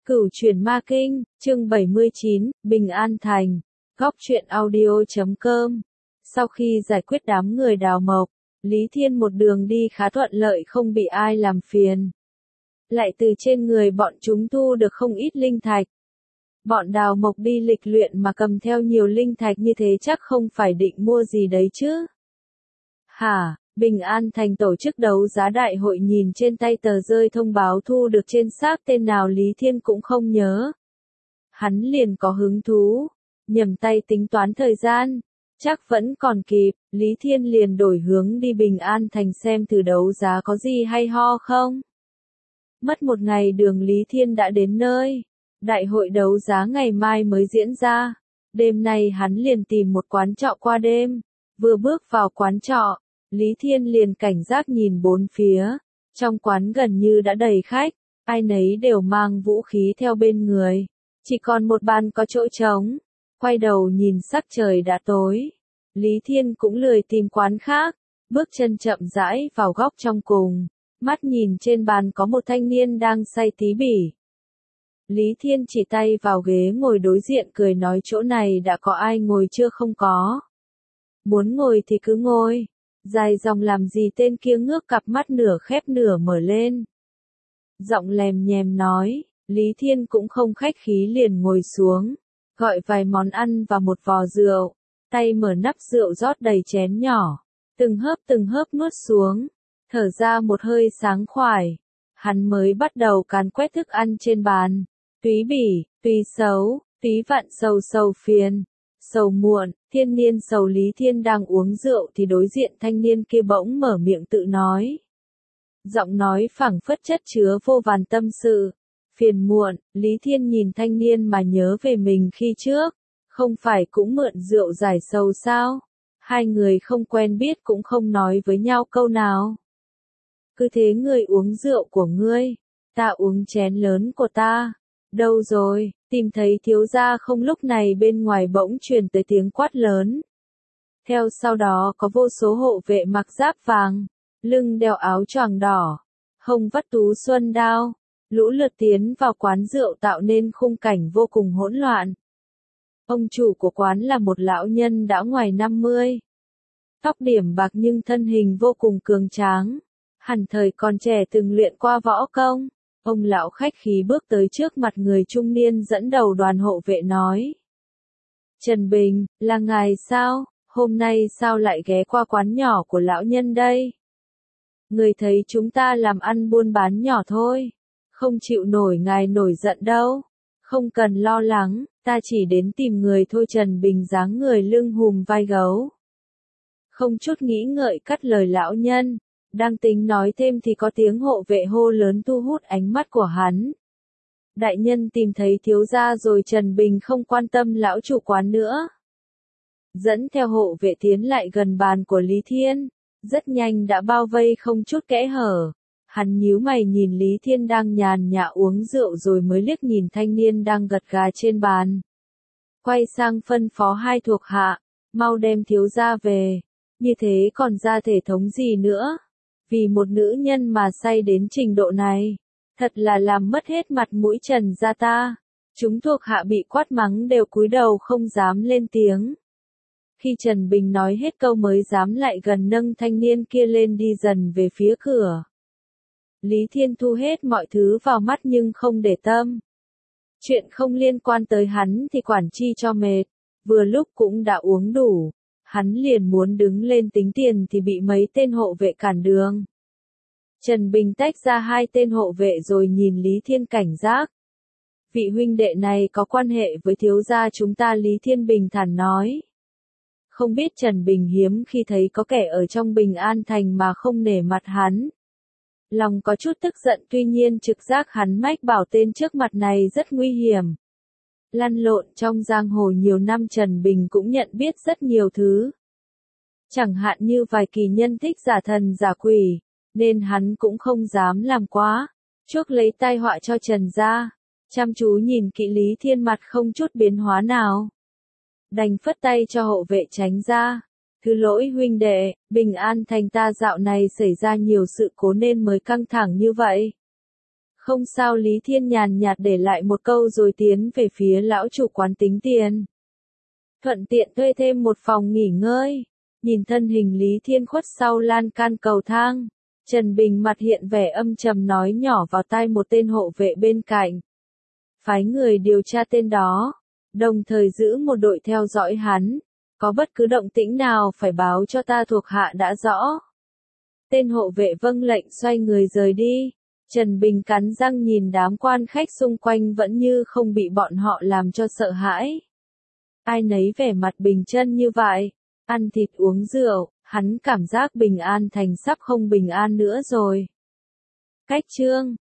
Cửu Chuyển Ma Kinh, chương 79, Bình An Thành, góc truyện audio.com. Sau khi giải quyết đám người đào mộc, Lý Thiên một đường đi khá thuận lợi, không bị ai làm phiền. Lại từ trên người bọn chúng thu được không ít linh thạch. Bọn đào mộc đi lịch luyện mà cầm theo nhiều linh thạch như thế chắc không phải định mua gì đấy chứ. Hả? Bình An Thành tổ chức đấu giá đại hội, nhìn trên tay tờ rơi thông báo thu được trên xác tên nào Lý Thiên cũng không nhớ. Hắn liền có hứng thú, nhầm tay tính toán thời gian, chắc vẫn còn kịp, Lý Thiên liền đổi hướng đi Bình An Thành xem thử đấu giá có gì hay ho không. Mất một ngày đường Lý Thiên đã đến nơi, đại hội đấu giá ngày mai mới diễn ra, đêm nay hắn liền tìm một quán trọ qua đêm, vừa bước vào quán trọ. Lý Thiên liền cảnh giác nhìn bốn phía, trong quán gần như đã đầy khách, ai nấy đều mang vũ khí theo bên người, chỉ còn một bàn có chỗ trống. Quay đầu nhìn sắc trời đã tối, Lý Thiên cũng lười tìm quán khác, bước chân chậm rãi vào góc trong cùng, mắt nhìn trên bàn có một thanh niên đang say tí bỉ. Lý Thiên chỉ tay vào ghế ngồi đối diện cười nói chỗ này đã có ai ngồi chưa không có. Muốn ngồi thì cứ ngồi. Dài dòng làm gì, tên kia ngước cặp mắt nửa khép nửa mở lên. Giọng lèm nhèm nói, Lý Thiên cũng không khách khí liền ngồi xuống, gọi vài món ăn và một vò rượu, tay mở nắp rượu rót đầy chén nhỏ, từng hớp nuốt xuống, thở ra một hơi sảng khoái. Hắn mới bắt đầu càn quét thức ăn trên bàn, túy bỉ, túy xấu, túy vặn, sầu phiền, sầu muộn. Thiên niên sầu. Lý Thiên đang uống rượu thì đối diện thanh niên kia bỗng mở miệng tự nói. Giọng nói phảng phất chất chứa vô vàn tâm sự. Phiền muộn, Lý Thiên nhìn thanh niên mà nhớ về mình khi trước. Không phải cũng mượn rượu giải sầu sao? Hai người không quen biết cũng không nói với nhau câu nào. Cứ thế ngươi uống rượu của ngươi, ta uống chén lớn của ta. Đâu rồi? Tìm thấy thiếu gia không? Lúc này bên ngoài bỗng truyền tới tiếng quát lớn. Theo sau đó có vô số hộ vệ mặc giáp vàng, lưng đeo áo choàng đỏ, hông vắt tú xuân đao, lũ lượt tiến vào quán rượu tạo nên khung cảnh vô cùng hỗn loạn. Ông chủ của quán là một lão nhân đã ngoài 50. Tóc điểm bạc nhưng thân hình vô cùng cường tráng, hẳn thời còn trẻ từng luyện qua võ công. Ông lão khách khí bước tới trước mặt người trung niên dẫn đầu đoàn hộ vệ nói. Trần Bình, là ngài sao? Hôm nay sao lại ghé qua quán nhỏ của lão nhân đây? Người thấy chúng ta làm ăn buôn bán nhỏ thôi, không chịu nổi ngài nổi giận đâu. Không cần lo lắng, ta chỉ đến tìm người thôi. Trần Bình dáng người lưng hùm vai gấu. Không chút nghĩ ngợi cắt lời lão nhân. Đang tính nói thêm thì có tiếng hộ vệ hô lớn thu hút ánh mắt của hắn. Đại nhân tìm thấy thiếu gia rồi. Trần Bình không quan tâm lão chủ quán nữa, dẫn theo hộ vệ tiến lại gần bàn của Lý Thiên, rất nhanh đã bao vây không chút kẽ hở. Hắn nhíu mày nhìn Lý Thiên đang nhàn nhã uống rượu rồi mới liếc nhìn thanh niên đang gật gà trên bàn. Quay sang phân phó hai thuộc hạ, mau đem thiếu gia về, như thế còn ra thể thống gì nữa. Vì một nữ nhân mà say đến trình độ này, thật là làm mất hết mặt mũi Trần gia ta. Chúng thuộc hạ bị quát mắng đều cúi đầu không dám lên tiếng. Khi Trần Bình nói hết câu mới dám lại gần nâng thanh niên kia lên đi dần về phía cửa. Lý Thiên thu hết mọi thứ vào mắt nhưng không để tâm. Chuyện không liên quan tới hắn thì quản chi cho mệt, vừa lúc cũng đã uống đủ. Hắn liền muốn đứng lên tính tiền thì bị mấy tên hộ vệ cản đường. Trần Bình tách ra hai tên hộ vệ rồi nhìn Lý Thiên cảnh giác. Vị huynh đệ này có quan hệ với thiếu gia chúng ta. Lý Thiên bình thản nói. Không biết Trần Bình hiếm khi thấy có kẻ ở trong Bình An Thành mà không nể mặt hắn. Lòng có chút tức giận, tuy nhiên trực giác hắn mách bảo tên trước mặt này rất nguy hiểm. Lăn lộn trong giang hồ nhiều năm, Trần Bình cũng nhận biết rất nhiều thứ. Chẳng hạn như vài kỳ nhân thích giả thần giả quỷ, nên hắn cũng không dám làm quá, chuốc lấy tai họa cho Trần gia. Chăm chú nhìn kỹ Lý Thiên mặt không chút biến hóa nào, đành phất tay cho hộ vệ tránh ra. Thứ lỗi huynh đệ, Bình An Thành ta dạo này xảy ra nhiều sự cố nên mới căng thẳng như vậy. Không sao, Lý Thiên nhàn nhạt để lại một câu rồi tiến về phía lão chủ quán tính tiền. Thuận tiện thuê thêm một phòng nghỉ ngơi. Nhìn thân hình Lý Thiên khuất sau lan can cầu thang, Trần Bình mặt hiện vẻ âm trầm nói nhỏ vào tai một tên hộ vệ bên cạnh. Phái người điều tra tên đó, đồng thời giữ một đội theo dõi hắn. Có bất cứ động tĩnh nào phải báo cho ta, thuộc hạ đã rõ. Tên hộ vệ vâng lệnh xoay người rời đi. Trần Bình cắn răng nhìn đám quan khách xung quanh vẫn như không bị bọn họ làm cho sợ hãi. Ai nấy vẻ mặt bình chân như vậy, ăn thịt uống rượu, hắn cảm giác Bình An Thành sắp không bình an nữa rồi. Cách chương